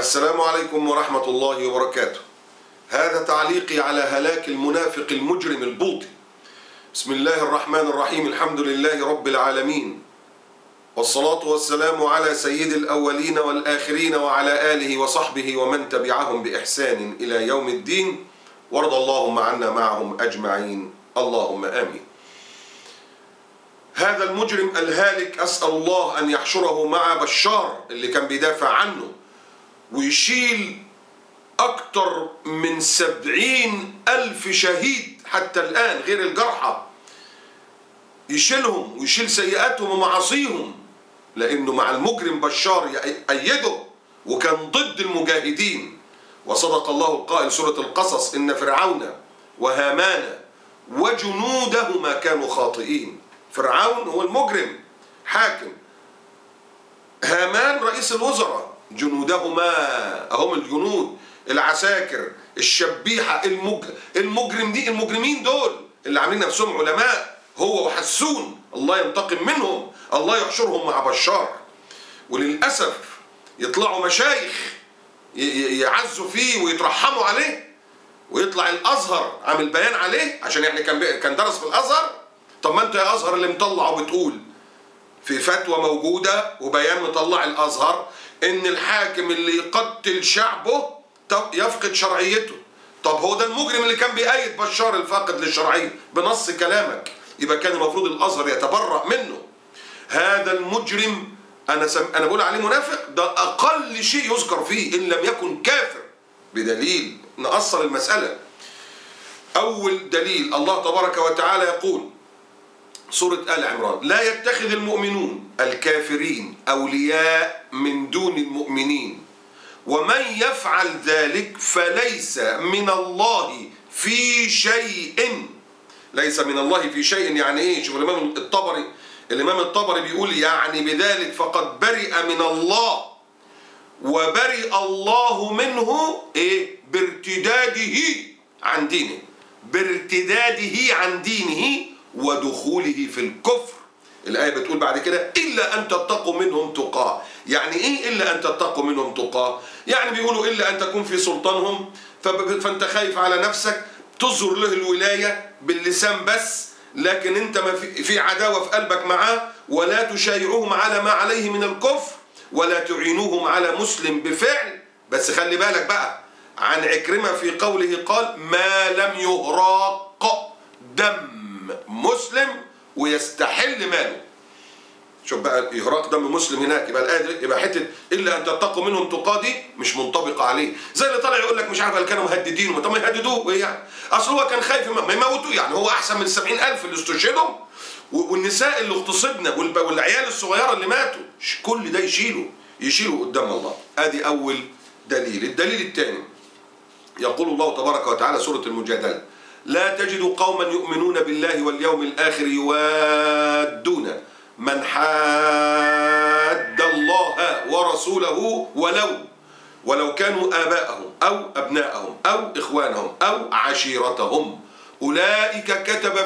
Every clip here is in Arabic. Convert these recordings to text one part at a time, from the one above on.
السلام عليكم ورحمة الله وبركاته. هذا تعليقي على هلاك المنافق المجرم البوطي. بسم الله الرحمن الرحيم، الحمد لله رب العالمين، والصلاة والسلام على سيد الأولين والآخرين وعلى آله وصحبه ومن تبعهم بإحسان إلى يوم الدين، وارض اللهم عنا معهم أجمعين، اللهم آمين. هذا المجرم الهالك أسأل الله أن يحشره مع بشار اللي كان بيدافع عنه، ويشيل أكتر من 70,000 شهيد حتى الآن غير الجرحى، يشيلهم ويشيل سيئاتهم ومعاصيهم، لأنه مع المجرم بشار يأيده وكان ضد المجاهدين. وصدق الله القائل سورة القصص: إن فرعون وهامان وجنودهما كانوا خاطئين. فرعون هو المجرم حاكم، هامان رئيس الوزراء، جنودهما هم الجنود العساكر الشبيحة المجرمين دول اللي عاملين نفسهم علماء، هو وحسون، الله ينتقم منهم، الله يحشرهم مع بشار. وللأسف يطلعوا مشايخ يعزوا فيه ويترحموا عليه، ويطلع الأزهر عامل بيان عليه عشان يعني كان درس في الأزهر. طب ما انت يا أزهر اللي مطلع وبتقول في فتوى موجودة وبيان مطلع الأزهر إن الحاكم اللي يقتل شعبه يفقد شرعيته. طب هو ده المجرم اللي كان بيأيد بشار الفاقد للشرعية بنص كلامك، يبقى كان المفروض الأزهر يتبرأ منه. هذا المجرم أنا بقول عليه منافق، ده أقل شيء يذكر فيه إن لم يكن كافر، بدليل نأصل المسألة. أول دليل الله تبارك وتعالى يقول سورة آل عمران: لا يتخذ المؤمنون الكافرين أولياء من دون المؤمنين ومن يفعل ذلك فليس من الله في شيء. ليس من الله في شيء يعني ايه؟ شوف الإمام الطبري بيقول يعني بذلك فقد برئ من الله وبرئ الله منه ايه؟ بارتداده عن دينه، بارتداده عن دينه ودخوله في الكفر. الآية بتقول بعد كده: إلا أن تتقوا منهم تقاه. يعني إيه إلا أن تتقوا منهم تقاه؟ يعني بيقولوا إلا أن تكون في سلطانهم فأنت خايف على نفسك تظهر له الولاية باللسان بس، لكن أنت ما في عداوة في قلبك معاه، ولا تشايعوهم على ما عليه من الكفر ولا تعينوهم على مسلم بفعل. بس خلي بالك بقى عن عكرمة في قوله قال: ما لم يهراق دم مسلم ويستحل ماله. شوف بقى إهراق دم مسلم هناك، يبقى حته الا ان تتقوا منهم تقاه دي مش منطبقه عليه. زي اللي طالع يقول لك مش عارف كانوا مهددينه، طب ما يهددوه ايه يعني؟ اصل هو كان خايف ما يموتوه، يعني هو احسن من 70,000 اللي استشهدوا والنساء اللي اغتصبنا والعيال الصغيره اللي ماتوا. كل ده يشيلوا قدام الله. ادي اول دليل. الدليل الثاني يقول الله تبارك وتعالى سوره المجادله: لا تجد قوما يؤمنون بالله واليوم الآخر يوادون من حاد الله ورسوله ولو كانوا آباءهم أو أبناءهم أو إخوانهم أو عشيرتهم أولئك كتب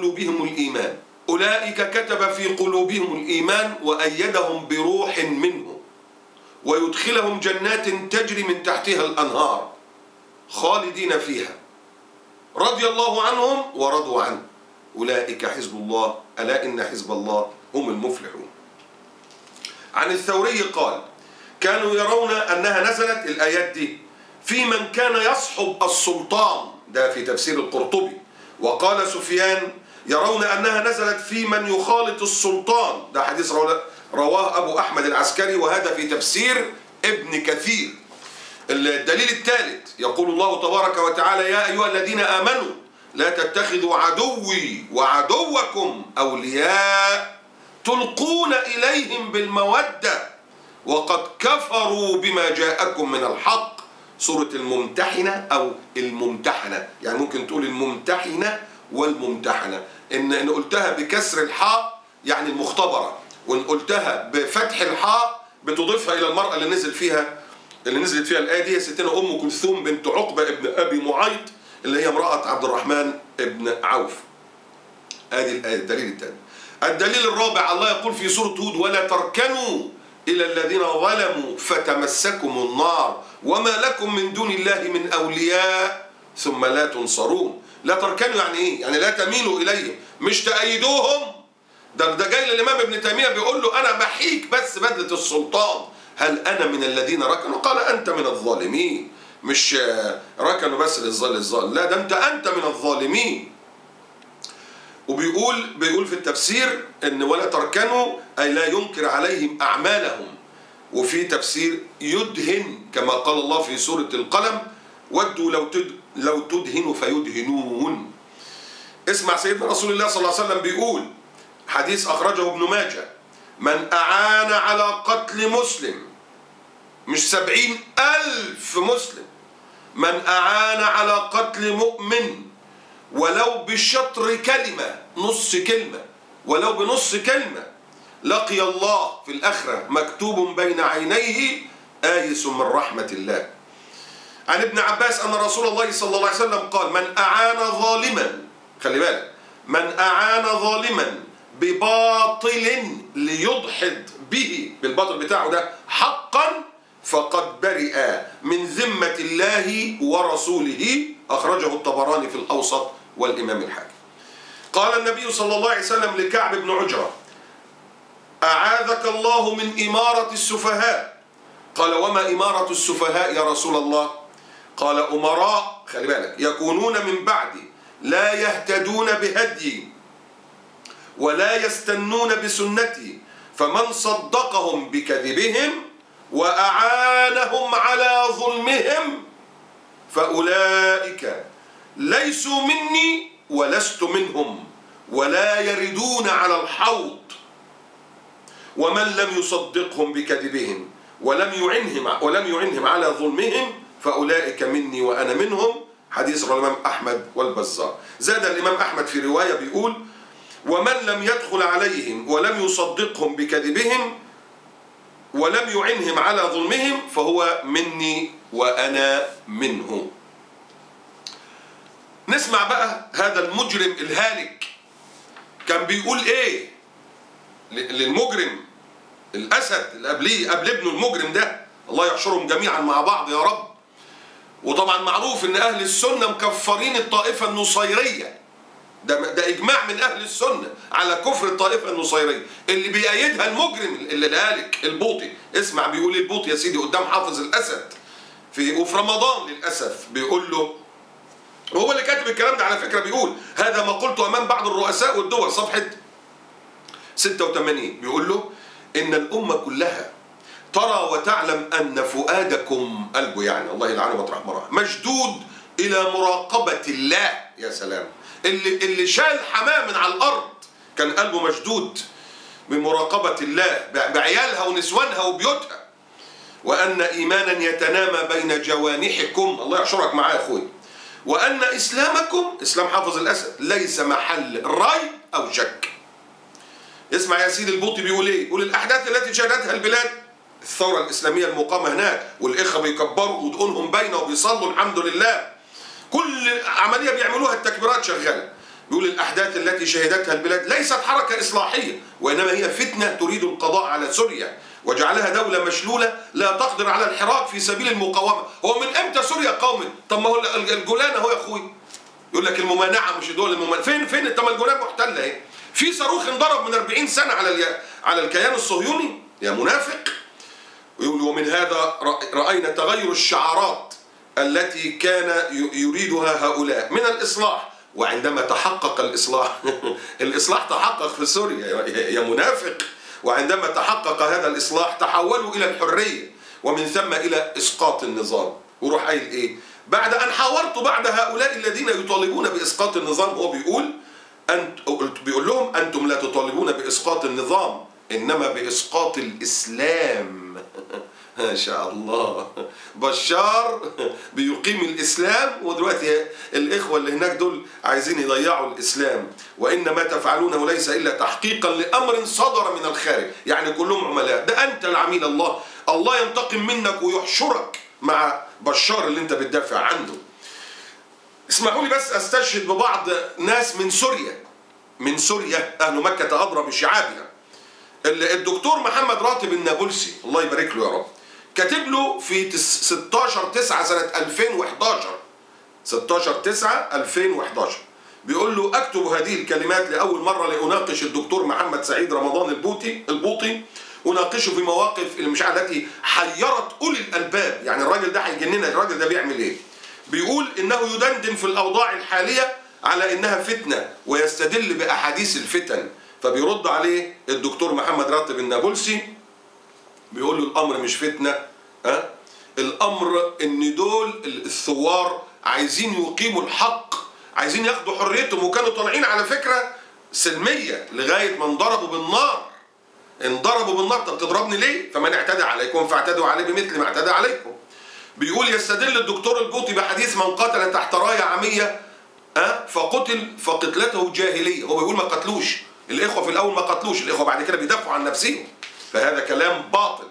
في قلوبهم الإيمان وأيدهم بروح منه ويدخلهم جنات تجري من تحتها الأنهار خالدين فيها رضي الله عنهم ورضوا عنه أولئك حزب الله ألا إن حزب الله هم المفلحون. عن الثوري قال: كانوا يرون أنها نزلت الآيات دي في من كان يصحب السلطان، ده في تفسير القرطبي. وقال سفيان: يرون أنها نزلت في من يخالط السلطان، ده حديث رواه أبو أحمد العسكري، وهذا في تفسير ابن كثير. الدليل الثالث يقول الله تبارك وتعالى: يا أيها الذين آمنوا لا تتخذوا عدوي وعدوكم أولياء تلقون إليهم بالمودة وقد كفروا بما جاءكم من الحق. سورة الممتحنة أو الممتحنة، يعني ممكن تقول الممتحنة والممتحنة. إن قلتها بكسر الحاء يعني المختبرة، وإن قلتها بفتح الحاء بتضيفها إلى المرأة اللي نزلت فيها الآية دي، ستنا أم كلثوم بنت عقبة ابن أبي معيط، اللي هي امرأة عبد الرحمن ابن عوف. آدي الآية. الدليل الثاني. الدليل الرابع الله يقول في سورة هود: ولا تركنوا إلى الذين ظلموا فتمسكم النار وما لكم من دون الله من أولياء ثم لا تنصرون. لا تركنوا يعني إيه؟ يعني لا تميلوا إليهم، مش تأيدوهم. ده جاي للإمام ابن تيمية بيقول له أنا بحيك بس بدلة السلطان، هل أنا من الذين ركنوا؟ قال أنت من الظالمين. مش ركنوا بس للظالم، لا ده أنت من الظالمين. وبيقول في التفسير ان ولا تركنوا اي لا ينكر عليهم اعمالهم، وفي تفسير يدهن كما قال الله في سورة القلم ودوا لو تدهنوا فيدهنون. اسمع سيدنا رسول الله صلى الله عليه وسلم بيقول، حديث اخرجه ابن ماجه: من اعان على قتل مسلم، مش 70,000 مسلم، من اعان على قتل مؤمن ولو بشطر كلمة، نص كلمة، ولو بنص كلمة، لقي الله في الآخرة مكتوب بين عينيه آيس من رحمة الله. عن ابن عباس أن رسول الله صلى الله عليه وسلم قال: من أعان ظالما، خلي بالك، من أعان ظالما بباطل ليدحض به، بالباطل بتاعه ده، حقا فقد برئ من ذمة الله ورسوله. أخرجه الطبراني في الأوسط والإمام الحاكم. قال النبي صلى الله عليه وسلم لكعب بن عجرة: أعاذك الله من إمارة السفهاء. قال: وما إمارة السفهاء يا رسول الله؟ قال: أمراء، خلي بالك، يكونون من بعدي لا يهتدون بهدي ولا يستنون بسنتي، فمن صدقهم بكذبهم وأعانهم على ظلمهم فأولئك ليسوا مني ولست منهم ولا يردون على الحوض، ومن لم يصدقهم بكذبهم ولم يعنهم على ظلمهم فأولئك مني وأنا منهم. حديث الإمام أحمد والبزار. زاد الإمام أحمد في رواية بيقول: ومن لم يدخل عليهم ولم يصدقهم بكذبهم ولم يعنهم على ظلمهم فهو مني وأنا منه. نسمع بقى هذا المجرم الهالك كان بيقول ايه للمجرم الأسد اللي قبل ابنه المجرم ده، الله يحشرهم جميعا مع بعض يا رب. وطبعا معروف ان اهل السنة مكفرين الطائفة النصيرية، ده اجماع من اهل السنة على كفر الطائفة النصيرية اللي بيأيدها المجرم اللي الهالك البوطي. اسمع بيقول البوطي يا سيدي قدام حافظ الأسد وفي رمضان للأسف، بيقول له، وهو اللي كاتب الكلام ده على فكرة، بيقول: هذا ما قلته أمام بعض الرؤساء والدول، صفحة 86. بيقول له: إن الأمة كلها ترى وتعلم أن فؤادكم، قلبه يعني الله يلعنه ويطرح مراه، مشدود إلى مراقبة الله. يا سلام، اللي شال حماه من على الأرض كان قلبه مشدود بمراقبة الله بعيالها ونسوانها وبيوتها، وأن إيمانا يتنامى بين جوانحكم، الله يحشرك معاه يا أخوي، وأن إسلامكم، إسلام حافظ الأسد، ليس محل ريب أو شك. اسمع يا سيدي البوطي بيقول إيه؟ يقول: الأحداث التي شهدتها البلاد، الثورة الإسلامية المقامة هناك، والإخوة بيكبروا ودقونهم باينة وبيصلوا الحمد لله، كل عملية بيعملوها التكبيرات شغالة. بيقول: الأحداث التي شهدتها البلاد ليست حركة إصلاحية، وإنما هي فتنة تريد القضاء على سوريا وجعلها دولة مشلولة لا تقدر على الحراك في سبيل المقاومة. هو من امتى سوريا قاومت؟ طب ما هو الجولان اهو يا اخوي. يقول لك الممانعة مش دول الممانعة، فين طب ما الجولان محتلة اهي. في صاروخ انضرب من 40 سنة على الكيان الصهيوني يا منافق. ويقول: ومن هذا رأينا تغير الشعارات التي كان يريدها هؤلاء من الإصلاح، وعندما تحقق الإصلاح الإصلاح تحقق في سوريا يا منافق، وعندما تحقق هذا الإصلاح تحولوا إلى الحرية ومن ثم إلى إسقاط النظام. وروح قايل إيه؟ بعد أن حاورت بعد هؤلاء الذين يطالبون بإسقاط النظام، هو بيقول لهم: أنتم لا تطالبون بإسقاط النظام إنما بإسقاط الإسلام. ما شاء الله، بشار بيقيم الإسلام، ودلوقتي الإخوة اللي هناك دول عايزين يضيعوا الإسلام. وإن ما تفعلونه ليس إلا تحقيقا لأمر صدر من الخارج، يعني كلهم عملاء. ده أنت العميل الله ينتقم منك ويحشرك مع بشار اللي أنت بتدافع عنه. اسمحوا لي بس أستشهد ببعض ناس من سوريا، أهل مكة أضرب بشعابها. الدكتور محمد راتب النابلسي الله يبارك له يا رب كاتب له في 16/9 سنة 2011 16/9/2011 بيقول له اكتب هذه الكلمات لاول مره لاناقش الدكتور محمد سعيد رمضان البوطي اناقشه في مواقف التي حيرت اولي الالباب. يعني الراجل ده هيجننا، الراجل ده بيعمل ايه؟ بيقول انه يدندن في الاوضاع الحاليه على انها فتنه ويستدل باحاديث الفتن. فبيرد عليه الدكتور محمد راتب النابلسي بيقول له الامر مش فتنه، الامر ان دول الثوار عايزين يقيموا الحق، عايزين ياخدوا حريتهم، وكانوا طالعين على فكره سلميه لغايه ما انضربوا بالنار. انضربوا بالنار. طب تضربني ليه؟ فمن اعتدى عليكم فاعتدوا عليه بمثل ما اعتدى عليكم. بيقول يستدل الدكتور البوطي بحديث من قتل تحت رايه عاميه فقتل فقتلته جاهليه. هو بيقول ما قتلوش الاخوه في الاول، ما قتلوش الاخوه، بعد كده بيدافعوا عن نفسهم، فهذا كلام باطل.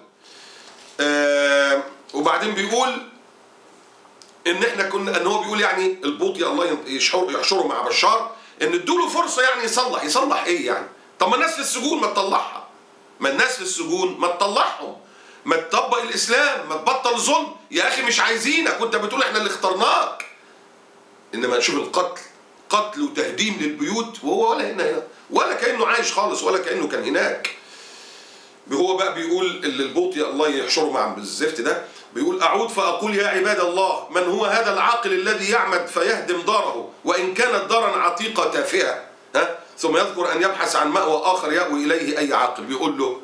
وبعدين بيقول ان احنا كنا، ان هو بيقول يعني البوطي الله يحشره مع بشار ان ادوا له فرصه يعني يصلح ايه يعني؟ طب ما الناس في السجون ما تطلعها، ما الناس في السجون ما تطلعهم، ما تطبق الاسلام، ما تبطل ظلم يا اخي. مش عايزينك وانت بتقول احنا اللي اخترناك. انما نشوف القتل، قتل وتهديم للبيوت وهو ولا هنا ولا كانه عايش خالص ولا كانه كان هناك. هو بقى بيقول البوطي الله يحشره مع الزفت ده، بيقول أعود فأقول يا عباد الله من هو هذا العاقل الذي يعمد فيهدم داره وإن كانت دارا عتيقة تافهة، ثم يذكر أن يبحث عن مأوى آخر يأوي إليه أي عاقل. بيقول له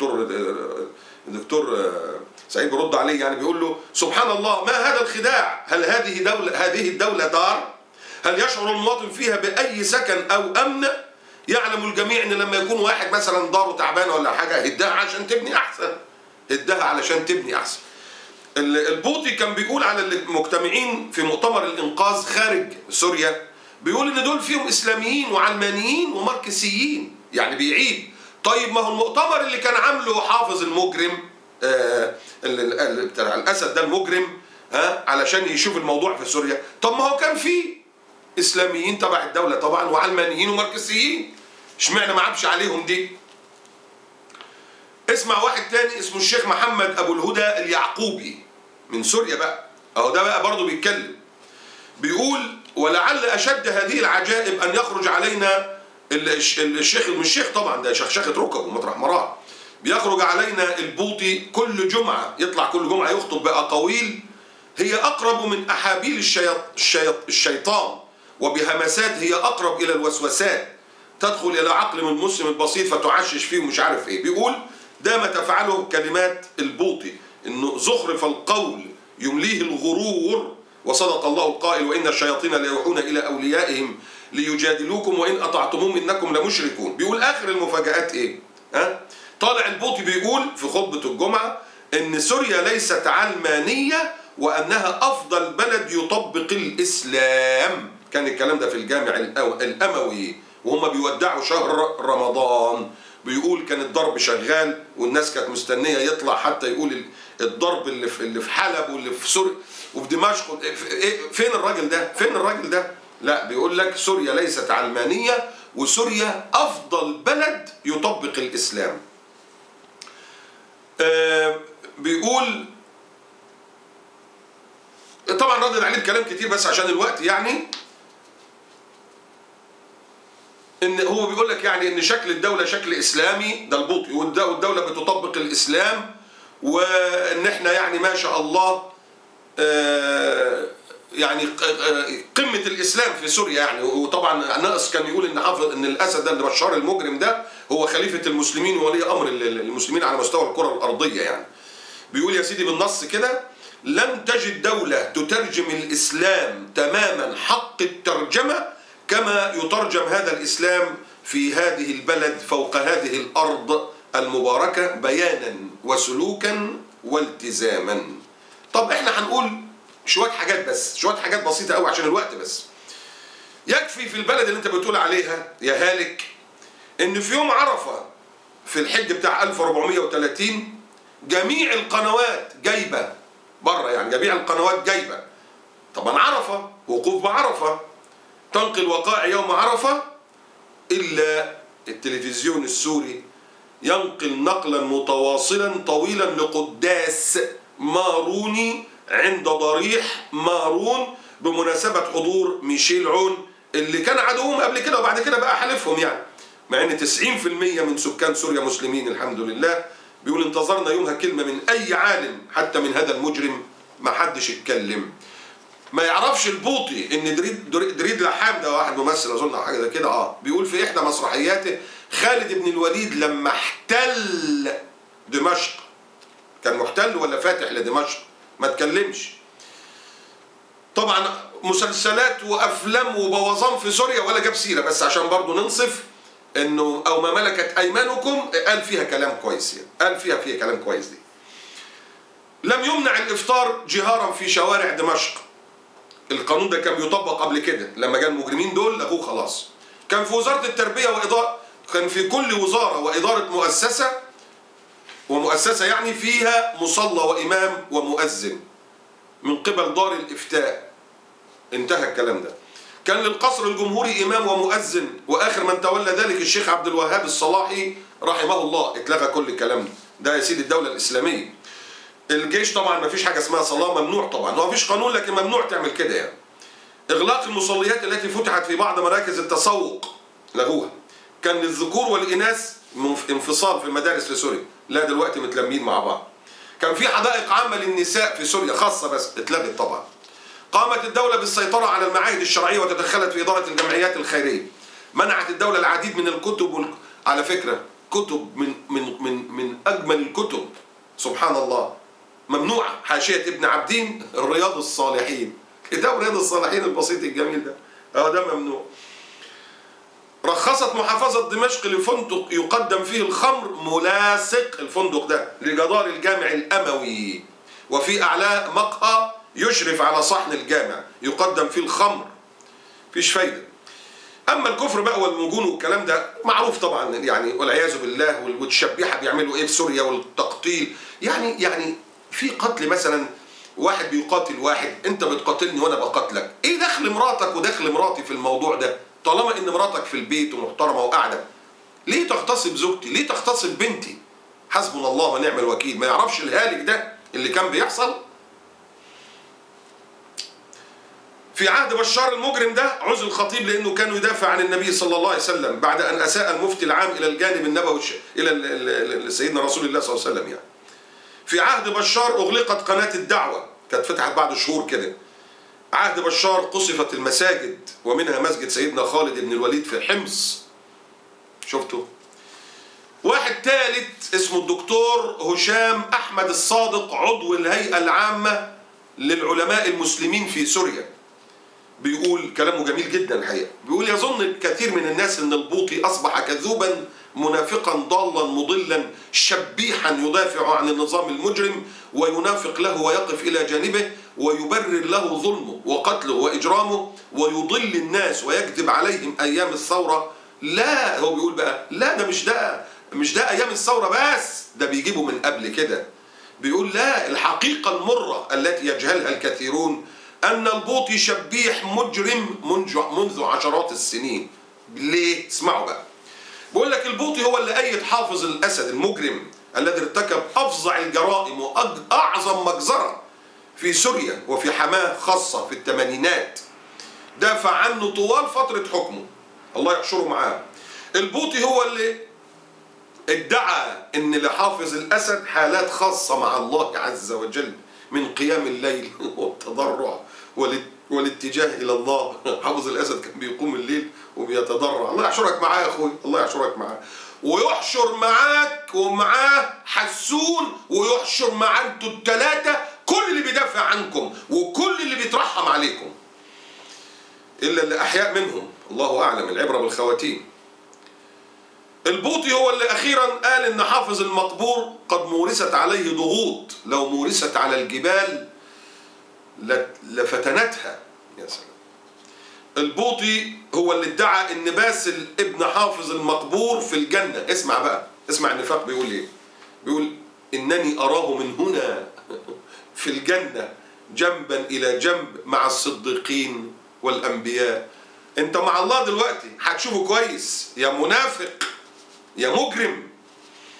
دكتور سعيد برد عليه يعني بيقول له سبحان الله ما هذا الخداع؟ هل هذه الدولة دار؟ هل يشعر المواطن فيها بأي سكن أو أمن؟ يعلم الجميع ان لما يكون واحد مثلا داره تعبانه ولا حاجه هدها عشان تبني احسن، هدها علشان تبني احسن. البوطي كان بيقول على المجتمعين في مؤتمر الانقاذ خارج سوريا، بيقول ان دول فيهم اسلاميين وعلمانيين وماركسيين. يعني بيعيد طيب ما هو المؤتمر اللي كان عامله حافظ المجرم بتاع الاسد ده المجرم علشان يشوف الموضوع في سوريا، طب ما هو كان فيه اسلاميين تبع الدوله طبعا وعلمانيين وماركسيين، اشمعنى ما عبش عليهم دي؟ اسمع واحد تاني اسمه الشيخ محمد ابو الهدى اليعقوبي من سوريا بقى، اهو ده بقى برضه بيتكلم بيقول ولعل اشد هذه العجائب ان يخرج علينا الشيخ، مش الشيخ طبعا ده شخشخه ركبه مطرح مراه، بيخرج علينا البوطي كل جمعه، يطلع كل جمعه يخطب باقاويل هي اقرب من احابيل الشيطان وبهمسات هي اقرب الى الوسوسات تدخل الى عقل من المسلم البسيط فتعشش فيه ومش عارف ايه. بيقول ده ما تفعله كلمات البوطي انه زخرف القول يمليه الغرور وصدق الله القائل وان الشياطين ليوحون الى اوليائهم ليجادلوكم وان اطعتموهم انكم لمشركون. بيقول اخر المفاجآت ايه؟ طالع البوطي بيقول في خطبة الجمعة ان سوريا ليست علمانية وانها افضل بلد يطبق الاسلام. كان الكلام ده في الجامع الاموي وهم بيودعوا شهر رمضان. بيقول كان الضرب شغال والناس كانت مستنيه يطلع حتى يقول الضرب اللي في حلب واللي في سوريا وفي دمشق. فين الراجل ده؟ فين الراجل ده؟ لا بيقول لك سوريا ليست علمانيه وسوريا افضل بلد يطبق الاسلام. بيقول طبعا ردد عليه بكلام كتير بس عشان الوقت يعني، ان هو بيقول لك يعني ان شكل الدوله شكل اسلامي، ده البوطي، والدوله بتطبق الاسلام وان احنا يعني ما شاء الله يعني قمه الاسلام في سوريا يعني. وطبعا ناقص كان يقول ان حافظ ان الاسد ده اللي بشار المجرم ده هو خليفه المسلمين وولي امر المسلمين على مستوى الكره الارضيه يعني. بيقول يا سيدي بالنص كده لم تجد دوله تترجم الاسلام تماما حق الترجمه كما يترجم هذا الإسلام في هذه البلد فوق هذه الأرض المباركة بيانا وسلوكا والتزاما. طب احنا هنقول شوية حاجات بس، شوية حاجات بسيطة قوي عشان الوقت بس. يكفي في البلد اللي انت بتقول عليها يا هالك ان في يوم عرفة في الحج بتاع 1430 جميع القنوات جايبة بره، يعني جميع القنوات جايبة طبعا عرفة وقوف بعرفة تنقل وقائع يوم عرفة إلا التلفزيون السوري ينقل نقلا متواصلا طويلا لقداس ماروني عند ضريح مارون بمناسبة حضور ميشيل عون اللي كان عدوهم قبل كده وبعد كده بقى حلفهم يعني، مع ان 90% من سكان سوريا مسلمين الحمد لله. بيقول انتظرنا يومها كلمة من اي عالم حتى من هذا المجرم، ما حدش اتكلم. ما يعرفش البوطي ان دريد لحام ده واحد ممثل اظن او حاجه زي كده، بيقول في احدى مسرحياته خالد بن الوليد لما احتل دمشق، كان محتل ولا فاتح لدمشق، ما اتكلمش. طبعا مسلسلات وافلام وبوظان في سوريا ولا جاب سيره، بس عشان برضه ننصف انه او ما ملكت ايمانكم قال فيها كلام كويس يعني، قال فيها كلام كويس دي. لم يمنع الافطار جهارا في شوارع دمشق. القانون ده كان بيطبق قبل كده، لما جاء المجرمين دول لغوه خلاص. كان في وزارة التربية وإدارة، كان في كل وزارة وإدارة مؤسسة يعني فيها مصلى وإمام ومؤذن من قبل دار الإفتاء. انتهى الكلام ده. كان للقصر الجمهوري إمام ومؤذن، وآخر من تولى ذلك الشيخ عبد الوهاب الصلاحي رحمه الله. اتلغى كل الكلام ده يا سيدي الدولة الإسلامية. الجيش طبعا ما فيش حاجة اسمها صلاة، ممنوع طبعا، هو ما فيش قانون لكن ممنوع تعمل كده يعني. إغلاق المصليات التي فتحت في بعض مراكز التسوق لغوها. كان للذكور والإناث انفصال في المدارس لسوريا، لا دلوقتي متلمين مع بعض. كان في حدائق عامة للنساء في سوريا خاصة بس اتلغت طبعا. قامت الدولة بالسيطرة على المعاهد الشرعية وتدخلت في إدارة الجمعيات الخيرية. منعت الدولة العديد من الكتب على فكرة كتب من أجمل الكتب سبحان الله ممنوعة. حاشية ابن عبدين الرياض الصالحين، كتاب رياض الصالحين البسيط الجميل ده، ده ممنوع. رخصت محافظة دمشق لفندق يقدم فيه الخمر ملاصق الفندق ده لجدار الجامع الأموي، وفي أعلاه مقهى يشرف على صحن الجامع يقدم فيه الخمر. فيش فايدة. أما الكفر بقى والمجون والكلام ده معروف طبعا يعني، والعياذ بالله. والشبيحة بيعملوا إيه في سوريا والتقتيل يعني في قتل مثلا، واحد بيقاتل واحد، انت بتقاتلني وانا بقاتلك، ايه دخل مراتك ودخل مراتي في الموضوع ده؟ طالما ان مراتك في البيت ومحترمه وقاعده، ليه تغتصب زوجتي؟ ليه تغتصب بنتي؟ حسبنا الله ونعم الوكيل. ما يعرفش الهالك ده اللي كان بيحصل في عهد بشار المجرم ده. عزل الخطيب لانه كان يدافع عن النبي صلى الله عليه وسلم بعد ان اساء المفتي العام الى الجانب النبوي الى سيدنا رسول الله صلى الله عليه وسلم يعني. في عهد بشار أغلقت قناة الدعوة، كانت فتحت بعد شهور كده. عهد بشار قصفت المساجد ومنها مسجد سيدنا خالد بن الوليد في حمص. شفتوا؟ واحد ثالث اسمه الدكتور هشام أحمد الصادق عضو الهيئة العامة للعلماء المسلمين في سوريا، بيقول كلامه جميل جدا الحقيقة. بيقول يظن كثير من الناس أن البوطي أصبح كذوبا منافقا ضالا مضلا شبيحا يدافع عن النظام المجرم وينافق له ويقف إلى جانبه ويبرر له ظلمه وقتله وإجرامه ويضل الناس ويكذب عليهم أيام الثورة. لا، هو بيقول بقى لا، ده مش ده أيام الثورة بس، ده بيجيبه من قبل كده. بيقول لا، الحقيقة المرة التي يجهلها الكثيرون أن البوطي شبيح مجرم منذ عشرات السنين. ليه؟ اسمعوا بقى. بقول لك البوطي هو اللي أيد حافظ الأسد المجرم الذي ارتكب أفظع الجرائم وأعظم مجزرة في سوريا وفي حماه خاصة في الثمانينات. دافع عنه طوال فترة حكمه، الله يحشره معاه. البوطي هو اللي ادعى ان لحافظ الأسد حالات خاصة مع الله عز وجل من قيام الليل والتضرع والاتجاه إلى الله. حافظ الأسد كان بيقوم الليل وبيتضرع. الله يحشرك معاه يا أخوي، الله يحشرك معاه، ويحشر معاك ومعاه حسون، ويحشر معاه انتوا الثلاثة كل اللي بيدافع عنكم وكل اللي بيترحم عليكم، إلا اللي أحياء منهم الله أعلم، العبرة بالخواتيم. البوطي هو اللي أخيرا قال إن حافظ المقبور قد مورست عليه ضغوط، لو مورست على الجبال لفتنتها. يا سلام. البوطي هو اللي ادعى ان باسل ابن حافظ المقبور في الجنة. اسمع بقى، اسمع النفاق بيقول ايه. بيقول انني اراه من هنا في الجنة جنبا الى جنب مع الصديقين والانبياء. انت مع الله دلوقتي هتشوفه كويس يا منافق يا مجرم.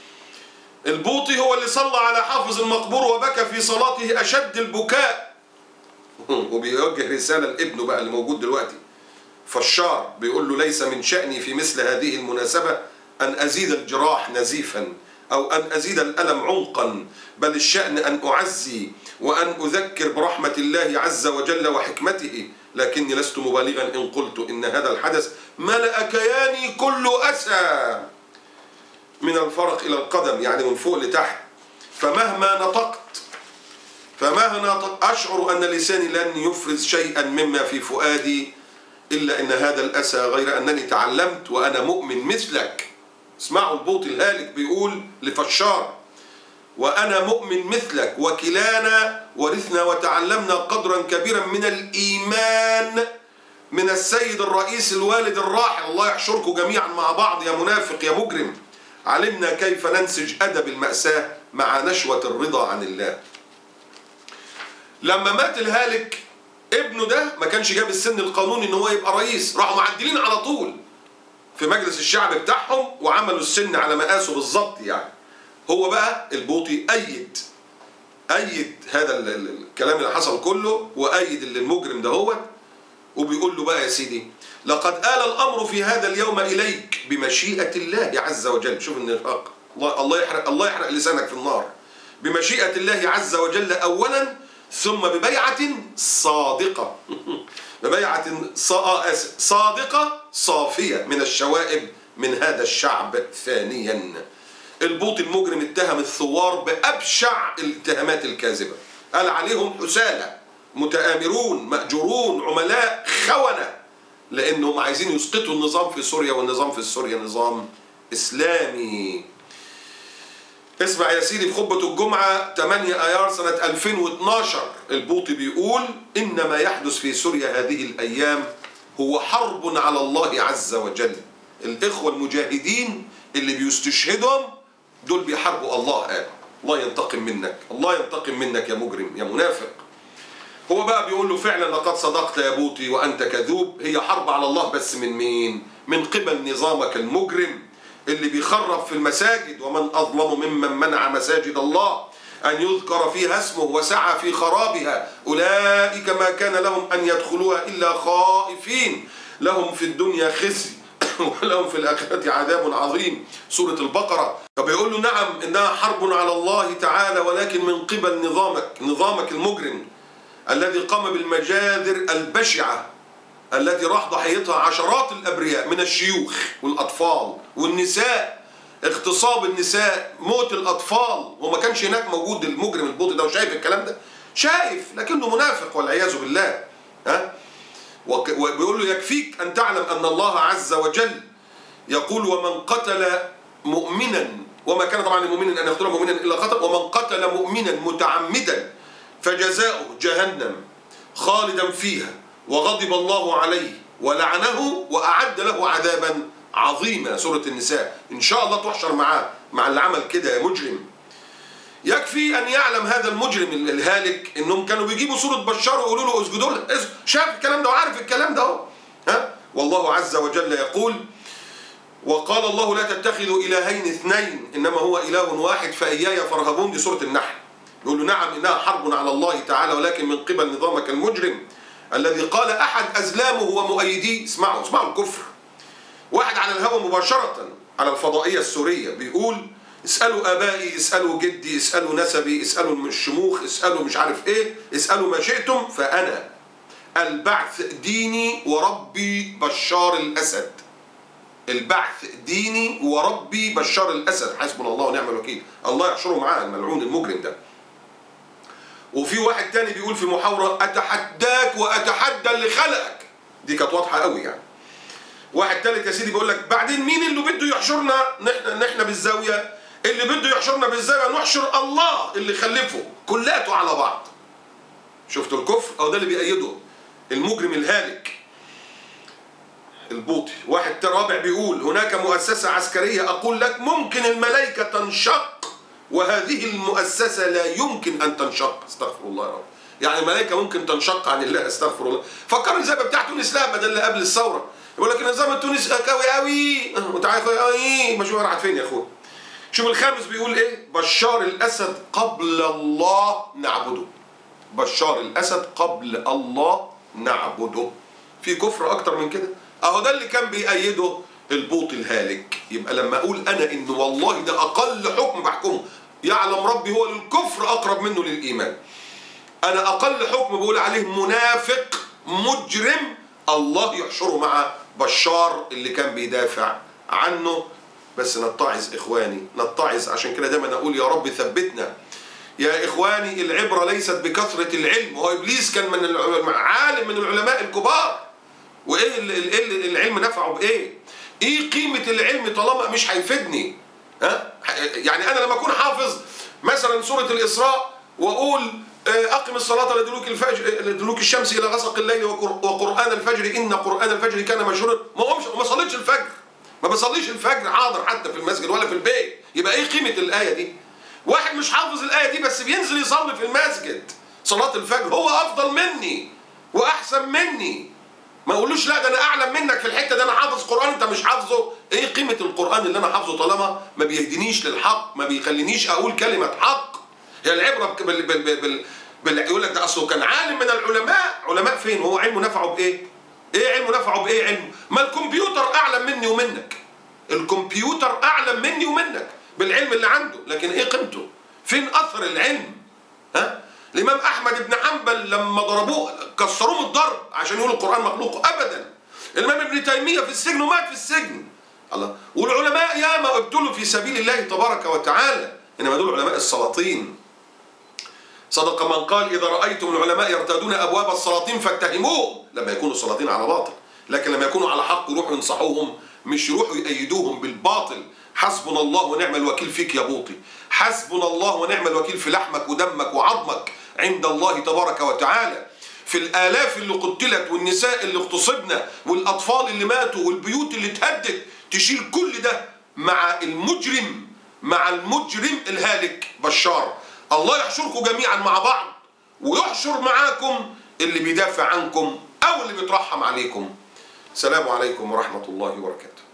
البوطي هو اللي صلى على حافظ المقبور وبكى في صلاته أشد البكاء. وبيوجه رسالة لابنه بقى اللي موجود دلوقتي فشار، بيقول له: ليس من شأني في مثل هذه المناسبة أن أزيد الجراح نزيفا أو أن أزيد الألم عمقا، بل الشأن أن أعزي وأن أذكر برحمة الله عز وجل وحكمته، لكني لست مبالغا إن قلت إن هذا الحدث ملأ كياني كل أسى من الفرق إلى القدم، يعني من فوق لتحت. فمهما نطقت أشعر أن لساني لن يفرز شيئا مما في فؤادي إلا أن هذا الأسى، غير أنني تعلمت وأنا مؤمن مثلك. اسمعوا البوطي الهالك بيقول لفشار: وأنا مؤمن مثلك، وكلانا ورثنا وتعلمنا قدرا كبيرا من الإيمان من السيد الرئيس الوالد الراحل، الله يحشركم جميعا مع بعض يا منافق يا مجرم. علمنا كيف ننسج أدب المأساة مع نشوة الرضا عن الله. لما مات الهالك ابنه ده ما كانش جاب السن القانوني ان هو يبقى رئيس، راحوا معدلين على طول في مجلس الشعب بتاعهم وعملوا السن على مقاسه بالظبط. يعني هو بقى البوطي أيد هذا الكلام اللي حصل كله، وأيد المجرم ده هو، وبيقول له بقى: يا سيدي، لقد آل الأمر في هذا اليوم إليك بمشيئة الله عز وجل. شوف النفاق، الله يحرق لسانك في النار. بمشيئة الله عز وجل أولا، ثم ببيعة صادقة ببيعة صادقة صافية من الشوائب من هذا الشعب ثانيا. البوطي المجرم اتهم الثوار بأبشع الاتهامات الكاذبة، قال عليهم حسالة، متآمرون، مأجورون، عملاء، خونة، لأنهم عايزين يسقطوا النظام في سوريا، والنظام في سوريا نظام إسلامي. اسمع يا سيدي، في خطبة الجمعة 8 آيار سنة 2012 البوطي بيقول: إن ما يحدث في سوريا هذه الأيام هو حرب على الله عز وجل. الإخوة المجاهدين اللي بيستشهدهم دول بيحاربوا الله. قال الله ينتقم منك، الله ينتقم منك يا مجرم يا منافق. هو بقى بيقول له: فعلا لقد صدقت يا بوطي وأنت كذوب، هي حرب على الله، بس من مين؟ من قبل نظامك المجرم اللي بيخرب في المساجد. ومن أظلم ممن منع مساجد الله أن يذكر فيها اسمه وسعى في خرابها، أولئك ما كان لهم أن يدخلوها إلا خائفين، لهم في الدنيا خزي ولهم في الآخرة عذاب عظيم. سورة البقرة. فبيقول له: نعم إنها حرب على الله تعالى، ولكن من قبل نظامك المجرم الذي قام بالمجازر البشعة التي راح ضحيتها عشرات الأبرياء من الشيوخ والأطفال والنساء، اغتصاب النساء، موت الأطفال. وما كانش هناك موجود المجرم البوطي ده وشايف الكلام ده، شايف، لكنه منافق والعياذ بالله. وبيقول له: يكفيك أن تعلم أن الله عز وجل يقول: ومن قتل مؤمنا، وما كان طبعا لمؤمن أن يقتل مؤمنا إلا خطأ، ومن قتل مؤمنا متعمدا فجزاؤه جهنم خالدا فيها وغضب الله عليه ولعنه وأعد له عذابا عظيما. سورة النساء. إن شاء الله تحشر معاه مع اللي عمل كده يا مجرم. يكفي أن يعلم هذا المجرم الهالك إنهم كانوا بيجيبوا سورة بشار ويقولوا له: اسجدوا له. شاف الكلام ده وعارف الكلام ده اهو. والله عز وجل يقول: وقال الله لا تتخذوا إلهين اثنين إنما هو إله واحد فإياي فارهبون. دي سورة النحل. يقول له: نعم إنها حرب على الله تعالى، ولكن من قبل نظامك المجرم الذي قال أحد أزلامه ومؤيديه. اسمعوا الكفر. واحد على الهوى مباشرة على الفضائية السورية بيقول: اسألوا آبائي، اسألوا جدي، اسألوا نسبي، اسألوا الشموخ، اسألوا مش عارف ايه، اسألوا ما شئتم، فأنا البعث ديني وربي بشار الأسد. البعث ديني وربي بشار الأسد. حسبنا الله ونعم الوكيل. الله يحشره معاه الملعون المجرم ده. وفي واحد تاني بيقول في محاورة: أتحداك وأتحدى اللي خلقك. دي كانت واضحة قوي يعني. واحد تالت يا سيدي بيقول لك: بعدين مين اللي بده يحشرنا نحن بالزاوية؟ اللي بده يحشرنا بالزاوية نحشر الله اللي خلفه كلاته على بعض. شفتوا الكفر؟ أو ده اللي بيأيده المجرم الهالك البوطي. واحد رابع بيقول: هناك مؤسسة عسكرية أقول لك ممكن الملائكة تنشق، وهذه المؤسسة لا يمكن أن تنشق. استغفر الله يا رب. يعني الملائكة ممكن تنشق عن الله. استغفر الله. فكرني زي ما بتاع تونس لا بدل اللي قبل الثورة، يقول لك النظام التونسي قوي قوي وانت عارف ايه مش راحت فين يا اخويا. شوف الخامس بيقول ايه؟ بشار الاسد قبل الله نعبده. بشار الاسد قبل الله نعبده. في كفر اكتر من كده؟ اهو ده اللي كان بيأيده البوط الهالك. يبقى لما اقول انا ان والله ده اقل حكم بحكمه، يعلم ربي هو للكفر اقرب منه للايمان، انا اقل حكم بقول عليه منافق مجرم، الله يحشره مع بشار اللي كان بيدافع عنه. بس نتعظ اخواني، نتعظ. عشان كده دايما اقول يا رب ثبتنا يا اخواني. العبره ليست بكثره العلم، وهو ابليس كان من عالم من العلماء الكبار، وايه العلم نفعه بايه؟ ايه قيمه العلم طالما مش هيفيدني؟ ها؟ يعني انا لما اكون حافظ مثلا سوره الاسراء واقول اقم الصلاه لدلوك الفجر لدلوك الشمس الى غسق الليل وقران الفجر ان قران الفجر كان مشهورا، ما صليتش الفجر، ما بصليش الفجر حاضر حتى في المسجد ولا في البيت، يبقى ايه قيمه الايه دي؟ واحد مش حافظ الايه دي بس بينزل يصلي في المسجد صلاه الفجر، هو افضل مني واحسن مني، ما اقولوش لا ده انا اعلم منك في الحته ده، انا حافظ قران انت مش حافظه. ايه قيمه القران اللي انا حافظه طالما ما بيهدينيش للحق، ما بيخلينيش اقول كلمه حق؟ هي العبره يقول لك ده اصله كان عالم من العلماء، علماء فين؟ هو علمه نفعه بايه؟ ايه علمه نفعه بايه علمه؟ ما الكمبيوتر اعلم مني ومنك، الكمبيوتر اعلم مني ومنك بالعلم اللي عنده، لكن ايه قيمته؟ فين اثر العلم؟ ها؟ الامام احمد بن حنبل لما ضربوه كسروه الضرب عشان يقولوا القران مخلوق؟ ابدا. الامام ابن تيميه في السجن ومات في السجن. الله. والعلماء ياما ابتلوا في سبيل الله تبارك وتعالى، انما دول علماء السلاطين. صدق من قال اذا رايتم العلماء يرتادون ابواب السلاطين فاتهموهم، لما يكونوا السلاطين على باطل، لكن لما يكونوا على حق يروحوا ينصحوهم، مش يروحوا يأيدوهم بالباطل. حسبنا الله ونعم الوكيل فيك يا بوطي، حسبنا الله ونعم الوكيل في لحمك ودمك وعظمك عند الله تبارك وتعالى، في الآلاف اللي قتلت والنساء اللي اغتصبنا والأطفال اللي ماتوا والبيوت اللي اتهدت، تشيل كل ده مع المجرم الهالك بشار. الله يحشركم جميعا مع بعض ويحشر معاكم اللي بيدافع عنكم أو اللي بيترحم عليكم. السلام عليكم ورحمة الله وبركاته.